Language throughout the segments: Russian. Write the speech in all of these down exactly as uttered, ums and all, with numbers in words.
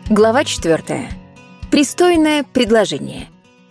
Глава четвертая. Пристойное предложение.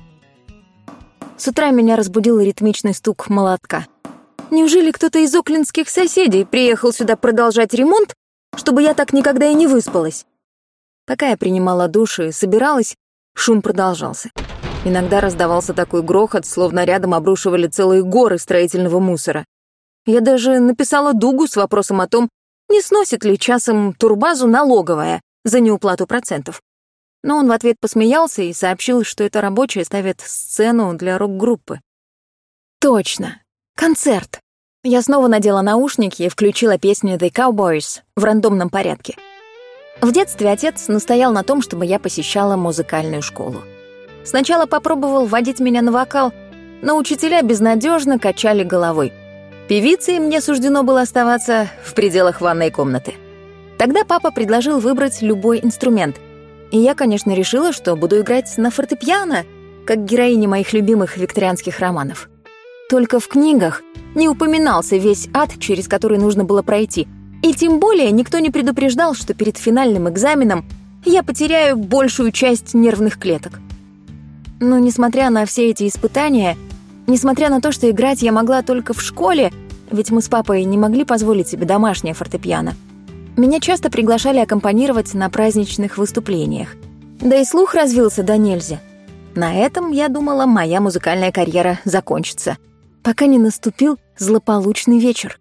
С утра меня разбудил ритмичный стук молотка. Неужели кто-то из оклендских соседей приехал сюда продолжать ремонт, чтобы я так никогда и не выспалась? Пока я принимала душ и собиралась, шум продолжался. Иногда раздавался такой грохот, словно рядом обрушивали целые горы строительного мусора. Я даже написала Дугу с вопросом о том, не сносит ли часом турбазу налоговая за неуплату процентов. Но он в ответ посмеялся и сообщил, что это рабочие ставят сцену для рок-группы. Точно. Концерт. Я снова надела наушники и включила песню The Cowboys в рандомном порядке. В детстве отец настоял на том, чтобы я посещала музыкальную школу. Сначала попробовал водить меня на вокал, но учителя безнадежно качали головой. Певицей мне суждено было оставаться в пределах ванной комнаты. Тогда папа предложил выбрать любой инструмент. И я, конечно, решила, что буду играть на фортепиано, как героиня моих любимых викторианских романов. Только в книгах не упоминался весь ад, через который нужно было пройти. И тем более никто не предупреждал, что перед финальным экзаменом я потеряю большую часть нервных клеток. Но несмотря на все эти испытания, несмотря на то, что играть я могла только в школе, ведь мы с папой не могли позволить себе домашнее фортепиано, меня часто приглашали аккомпанировать на праздничных выступлениях. Да и слух развился до нельзя. На этом, я думала, моя музыкальная карьера закончится, пока не наступил злополучный вечер.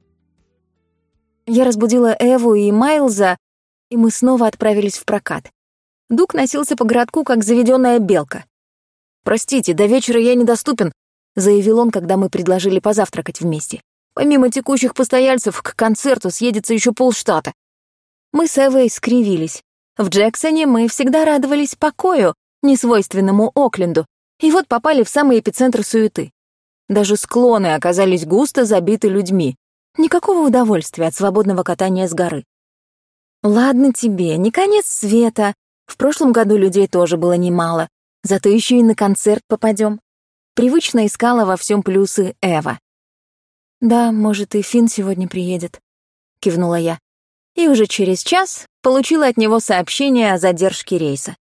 Я разбудила Эву и Майлза, и мы снова отправились в прокат. Дуг носился по городку, как заведенная белка. «Простите, до вечера я недоступен», — заявил он, когда мы предложили позавтракать вместе. «Помимо текущих постояльцев, к концерту съедется еще полштата». Мы с Эвой скривились. В Джексоне мы всегда радовались покою, несвойственному Окленду, и вот попали в самый эпицентр суеты. Даже склоны оказались густо забиты людьми. Никакого удовольствия от свободного катания с горы. Ладно тебе, не конец света. В прошлом году людей тоже было немало. Зато еще и на концерт попадем. Привычно искала во всем плюсы Эва. «Да, может, и Финн сегодня приедет», — кивнула я. И уже через час получила от него сообщение о задержке рейса.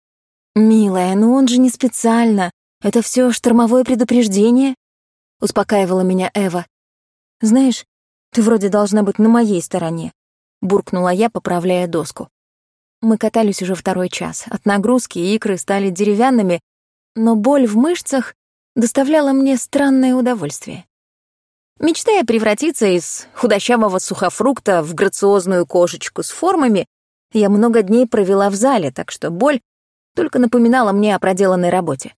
«Милая, ну он же не специально. Это все штормовое предупреждение», — успокаивала меня Эва. «Знаешь, ты вроде должна быть на моей стороне», — буркнула я, поправляя доску. Мы катались уже второй час. От нагрузки икры стали деревянными, но боль в мышцах доставляла мне странное удовольствие. Мечтая превратиться из худощавого сухофрукта в грациозную кошечку с формами, я много дней провела в зале, так что боль только напоминала мне о проделанной работе.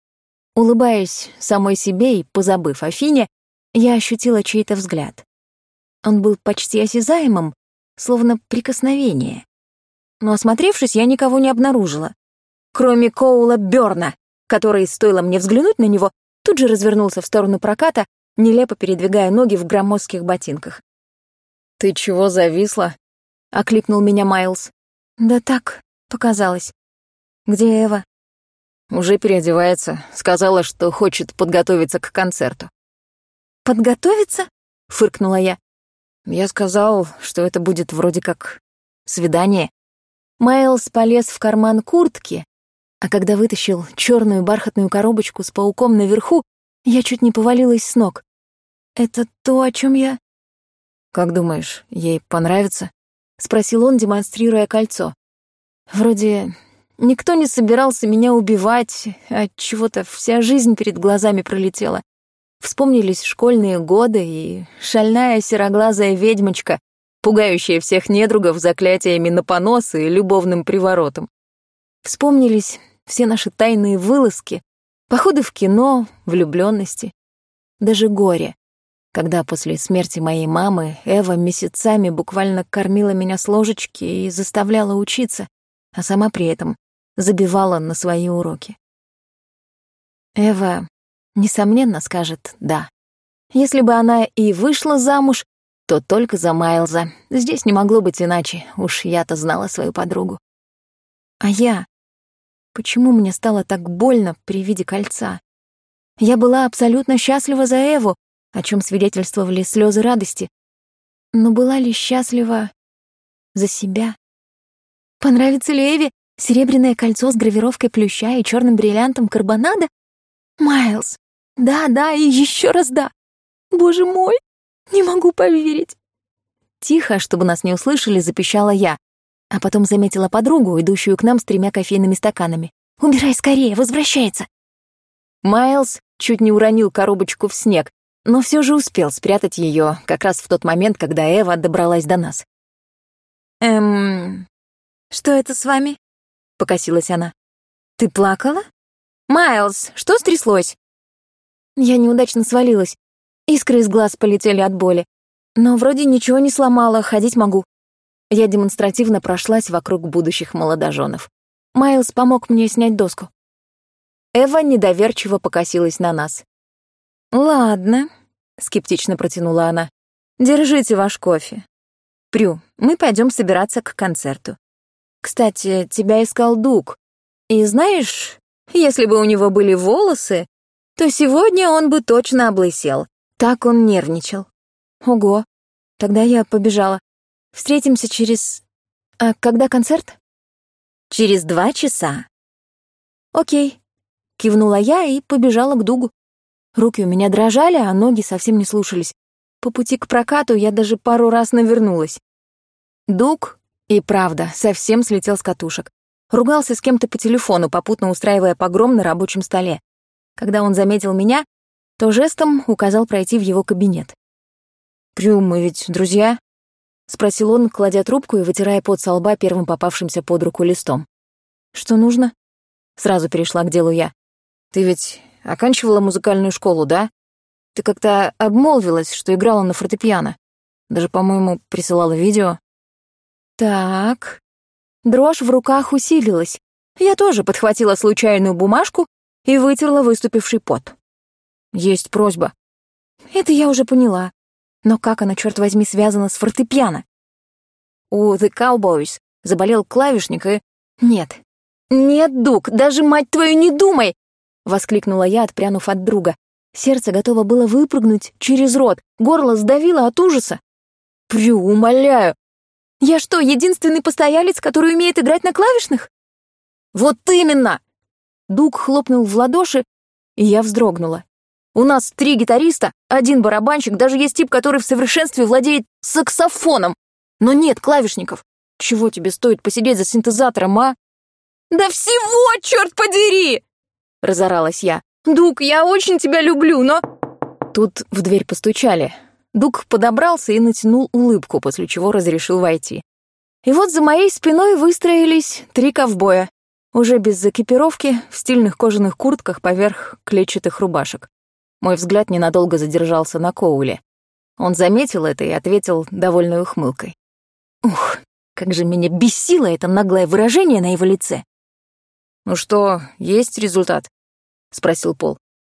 Улыбаясь самой себе и позабыв о Фине, я ощутила чей-то взгляд. Он был почти осязаемым, словно прикосновение. Но, осмотревшись, я никого не обнаружила, кроме Коула Бёрна, который, стоило мне взглянуть на него, тут же развернулся в сторону проката, нелепо передвигая ноги в громоздких ботинках. «Ты чего зависла?» — окликнул меня Майлз. «Да так, показалось. Где Эва?» «Уже переодевается. Сказала, что хочет подготовиться к концерту». «Подготовиться?» — фыркнула я. «Я сказал, что это будет вроде как свидание». Майлз полез в карман куртки, а когда вытащил черную бархатную коробочку с пауком наверху, я чуть не повалилась с ног. «Это то, о чем я...» «Как думаешь, ей понравится?» — спросил он, демонстрируя кольцо. Вроде никто не собирался меня убивать, а чего-то вся жизнь перед глазами пролетела. Вспомнились школьные годы и шальная сероглазая ведьмочка, пугающая всех недругов заклятиями на понос и любовным приворотом. Вспомнились все наши тайные вылазки, походы в кино, влюблённости, даже горе, когда после смерти моей мамы Эва месяцами буквально кормила меня с ложечки и заставляла учиться, а сама при этом забивала на свои уроки. Эва, несомненно, скажет «да». Если бы она и вышла замуж, то только за Майлза. Здесь не могло быть иначе, уж я-то знала свою подругу. А я... Почему мне стало так больно при виде кольца? Я была абсолютно счастлива за Эву, о чем свидетельствовали слезы радости. Но была ли счастлива за себя? Понравится ли Эви серебряное кольцо с гравировкой плюща и черным бриллиантом карбонада? Майлз, да-да и еще раз да. Боже мой, не могу поверить. Тихо, чтобы нас не услышали, запищала я, а потом заметила подругу, идущую к нам с тремя кофейными стаканами. «Убирай скорее, возвращается!» Майлз чуть не уронил коробочку в снег, но все же успел спрятать ее как раз в тот момент, когда Эва добралась до нас. «Эм... что это с вами?» — покосилась она. «Ты плакала? Майлз, что стряслось?» Я неудачно свалилась. Искры из глаз полетели от боли. Но вроде ничего не сломала, ходить могу. Я демонстративно прошлась вокруг будущих молодоженов. Майлз помог мне снять доску. Эва недоверчиво покосилась на нас. «Ладно», — скептично протянула она. «Держите ваш кофе. Прю, мы пойдем собираться к концерту. Кстати, тебя искал Дуг. И знаешь, если бы у него были волосы, то сегодня он бы точно облысел. Так он нервничал». «Ого, тогда я побежала. Встретимся через... А когда концерт?» «Через два часа». «Окей», — кивнула я и побежала к Дугу. Руки у меня дрожали, а ноги совсем не слушались. По пути к прокату я даже пару раз навернулась. Дуг и правда совсем слетел с катушек. Ругался с кем-то по телефону, попутно устраивая погром на рабочем столе. Когда он заметил меня, то жестом указал пройти в его кабинет. «Прю, мы ведь друзья?» — спросил он, кладя трубку и вытирая пот со лба первым попавшимся под руку листом. «Что нужно?» — сразу перешла к делу я. «Ты ведь оканчивала музыкальную школу, да? Ты как-то обмолвилась, что играла на фортепиано. Даже, по-моему, присылала видео». «Так...» Дрожь в руках усилилась. Я тоже подхватила случайную бумажку и вытерла выступивший пот. «Есть просьба». «Это я уже поняла. Но как она, черт возьми, связана с фортепиано?» «У The Cowboys заболел клавишник и...» «Нет, нет, Дуг, даже, мать твою, не думай!» — воскликнула я, отпрянув от друга. Сердце готово было выпрыгнуть через рот, горло сдавило от ужаса. «Прю, умоляю!» «Я что, единственный постоялец, который умеет играть на клавишных?» «Вот именно!» Дуг хлопнул в ладоши, и я вздрогнула. «У нас три гитариста, один барабанщик, даже есть тип, который в совершенстве владеет саксофоном. Но нет клавишников. Чего тебе стоит посидеть за синтезатором, а?» «Да всего, черт подери!» — разоралась я. «Дуг, я очень тебя люблю, но...» Тут в дверь постучали. Дуг подобрался и натянул улыбку, после чего разрешил войти. И вот за моей спиной выстроились три ковбоя, уже без экипировки, в стильных кожаных куртках поверх клетчатых рубашек. Мой взгляд ненадолго задержался на Коуле. Он заметил это и ответил довольной ухмылкой. Ух, как же меня бесило это наглое выражение на его лице. «Ну что, есть результат?» — спросил Пол.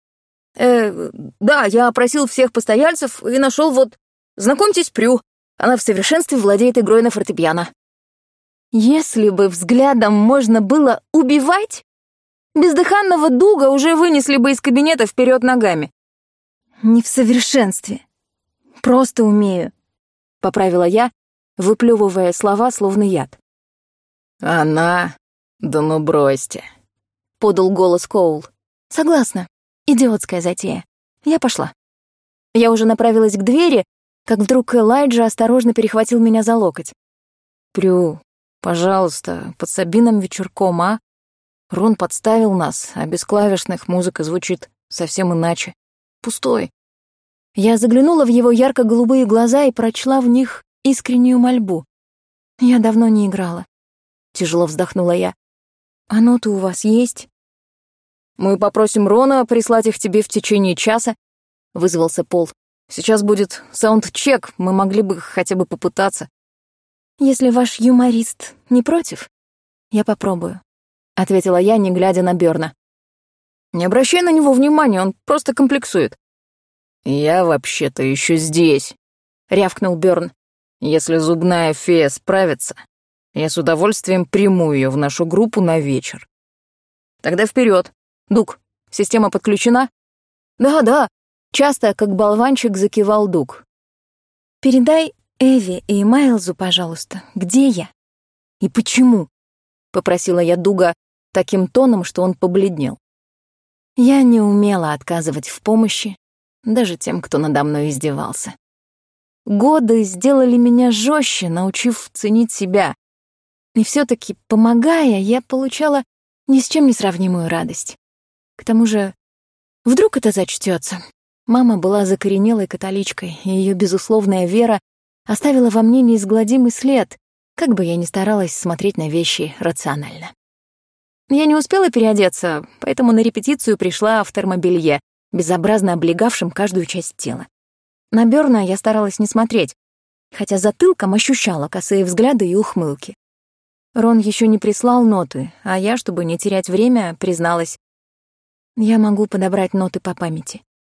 «Э, да, я опросил всех постояльцев и нашел вот... Знакомьтесь, Прю. Она в совершенстве владеет игрой на фортепиано». Если бы взглядом можно было убивать, бездыханного Дуга уже вынесли бы из кабинета вперед ногами. «Не в совершенстве. Просто умею», — поправила я, выплевывая слова, словно яд. «Она? Да ну бросьте», — подал голос Коул. «Согласна. Идиотская затея. Я пошла». Я уже направилась к двери, как вдруг Элайджа осторожно перехватил меня за локоть. «Прю, пожалуйста, подсоби нам вечерком, а? Рон подставил нас, а без клавишных музыка звучит совсем иначе. Пустой». Я заглянула в его ярко-голубые глаза и прочла в них искреннюю мольбу. «Я давно не играла», — тяжело вздохнула я. «А ноты у вас есть?» «Мы попросим Рона прислать их тебе в течение часа», — вызвался Пол. «Сейчас будет саундчек, мы могли бы хотя бы попытаться». «Если ваш юморист не против, я попробую», — ответила я, не глядя на Бёрна. «Не обращай на него внимания, он просто комплексует». «Я вообще-то еще здесь», — рявкнул Бёрн. «Если зубная фея справится, я с удовольствием приму ее в нашу группу на вечер». «Тогда вперед. Дуг, система подключена?» «Да, да», — часто, как болванчик, закивал Дуг. «Передай Эви и Майлзу, пожалуйста, где я и почему». попросила я Дуга таким тоном, что он побледнел. Я не умела отказывать в помощи даже тем, кто надо мной издевался. Годы сделали меня жестче, научив ценить себя. И все-таки, помогая, я получала ни с чем не сравнимую радость. К тому же, вдруг это зачтется. Мама была закоренелой католичкой, и ее безусловная вера оставила во мне неизгладимый след, как бы я ни старалась смотреть на вещи рационально. Я не успела переодеться, поэтому на репетицию пришла в термобелье, безобразно облегавшем каждую часть тела. На Бёрна я старалась не смотреть, хотя затылком ощущала косые взгляды и ухмылки. Рон еще не прислал ноты, а я, чтобы не терять время, призналась: я могу подобрать ноты по памяти.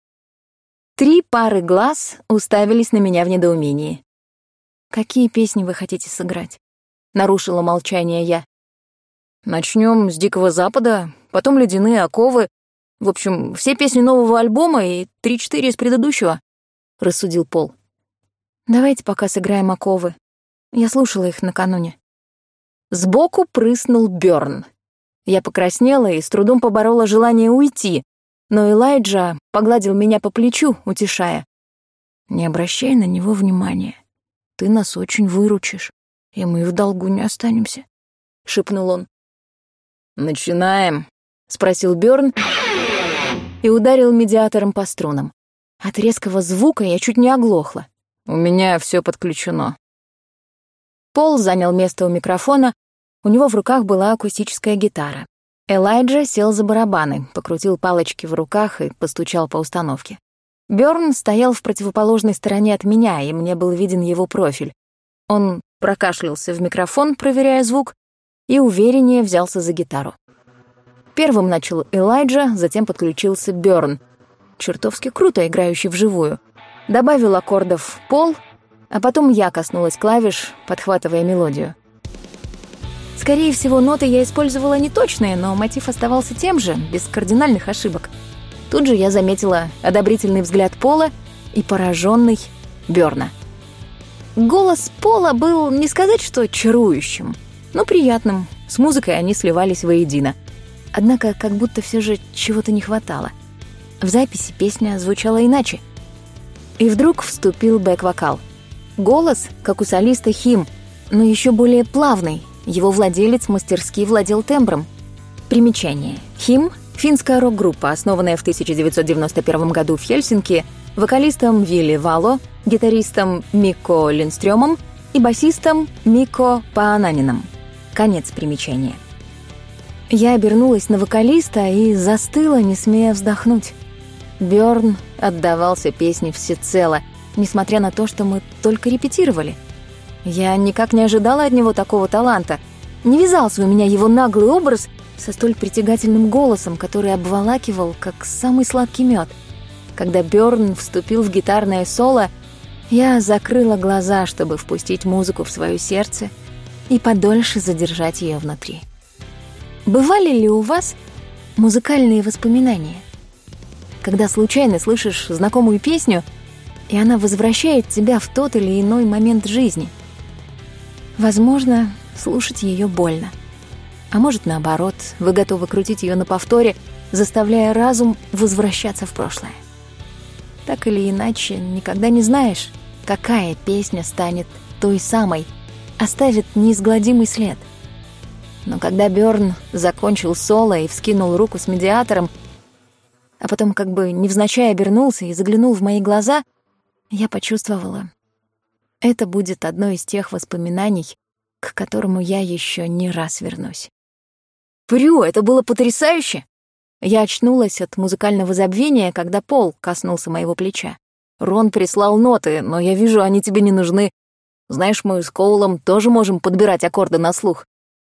Три пары глаз уставились на меня в недоумении. «Какие песни вы хотите сыграть?» — нарушила молчание я. «Начнем с Дикого Запада, потом Ледяные оковы. В общем, все песни нового альбома и три-четыре из предыдущего», — рассудил Пол. «Давайте пока сыграем оковы. Я слушала их накануне». Сбоку прыснул Бёрн. Я покраснела и с трудом поборола желание уйти, но Элайджа погладил меня по плечу, утешая. «Не обращай на него внимания. Ты нас очень выручишь, и мы в долгу не останемся», — шепнул он. «Начинаем?» — спросил Бёрн и ударил медиатором по струнам. От резкого звука я чуть не оглохла. «У меня все подключено». Пол занял место у микрофона, у него в руках была акустическая гитара. Элайджа сел за барабаны, покрутил палочки в руках и постучал по установке. Бёрн стоял в противоположной стороне от меня, и мне был виден его профиль. Он прокашлялся в микрофон, проверяя звук, и увереннее взялся за гитару. Первым начал Элайджа, затем подключился Бёрн, чертовски круто играющий вживую. Добавил аккордов Пол, а потом я коснулась клавиш, подхватывая мелодию. Скорее всего, ноты я использовала неточные, но мотив оставался тем же, без кардинальных ошибок. Тут же я заметила одобрительный взгляд Пола и пораженный Бёрна. Голос Пола был, не сказать, что чарующим, но приятным. С музыкой они сливались воедино. Однако как будто все же чего-то не хватало. В записи песня звучала иначе. И вдруг вступил бэк-вокал. Голос, как у солиста Хим, но еще более плавный. Его владелец мастерски владел тембром. Примечание. Хим — финская рок-группа, основанная в тысяча девятьсот девяносто первом году в Хельсинки, вокалистом Вилли Вало, гитаристом Микко Линстрёмом и басистом Микко Паананином. Конец примечания. Я обернулась на вокалиста и застыла, не смея вздохнуть. Бёрн отдавался песне всецело, несмотря на то, что мы только репетировали. Я никак не ожидала от него такого таланта. Не вязался у меня его наглый образ со столь притягательным голосом, который обволакивал, как самый сладкий мед. Когда Бёрн вступил в гитарное соло, я закрыла глаза, чтобы впустить музыку в свое сердце и подольше задержать ее внутри. Бывали ли у вас музыкальные воспоминания? Когда случайно слышишь знакомую песню, и она возвращает тебя в тот или иной момент жизни. Возможно, слушать ее больно. А может, наоборот, вы готовы крутить ее на повторе, заставляя разум возвращаться в прошлое. Так или иначе, никогда не знаешь, какая песня станет той самой, оставит неизгладимый след. Но когда Бёрн закончил соло и вскинул руку с медиатором, а потом как бы невзначай обернулся и заглянул в мои глаза, я почувствовала, это будет одно из тех воспоминаний, к которому я еще не раз вернусь. Врю, это было потрясающе! Я очнулась от музыкального забвения, когда Пол коснулся моего плеча. Рон прислал ноты, но я вижу, они тебе не нужны. Знаешь, мы с Коулом тоже можем подбирать аккорды на слух.